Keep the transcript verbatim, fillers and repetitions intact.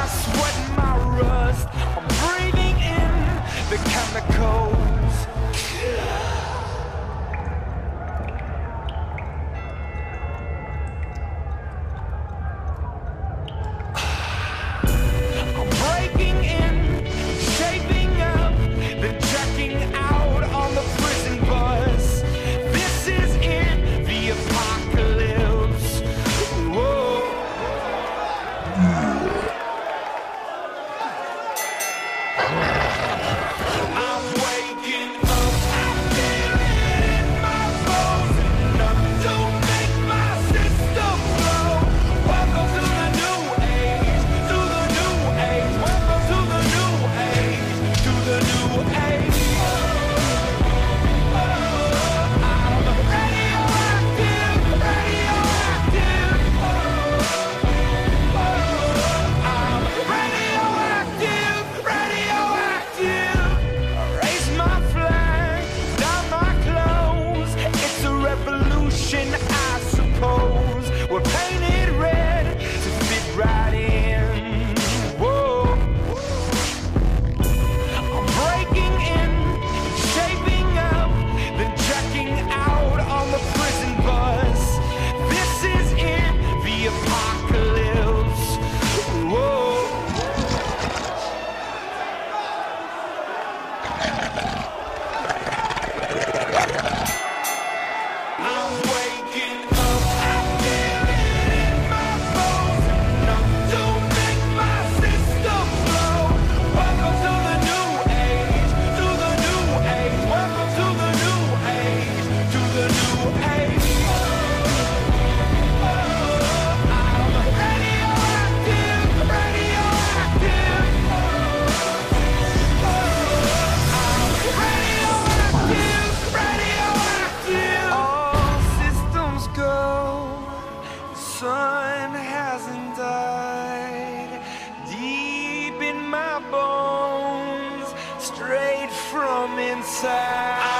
sweat and my rust. I'm breathing in the chemicals. I'm breaking in, shaping up, then checking out on the prison bus. This is it, the apocalypse. Whoa. I'm waking up, I feel it in my bones, enough to make my system blow. Welcome to the new age, to the new age. Welcome to the new age, to the new age. I'm radioactive, radioactive. I'm radioactive, radioactive. Raise my flag, down my clothes. It's a revolution, I suppose. We're painted red to fit right in. Whoa. I'm breaking in, shaping up, then checking out on the prison bus. This is it, the apocalypse. Whoa. I'm waking up, I feel it in my bones, enough to make my system blow. Welcome to the new age, to the new age. Welcome to the new age, to the new age. I'm radioactive, radioactive. I'm radioactive, radioactive. All systems go. Sun hasn't died. Deep in my bones, straight from inside.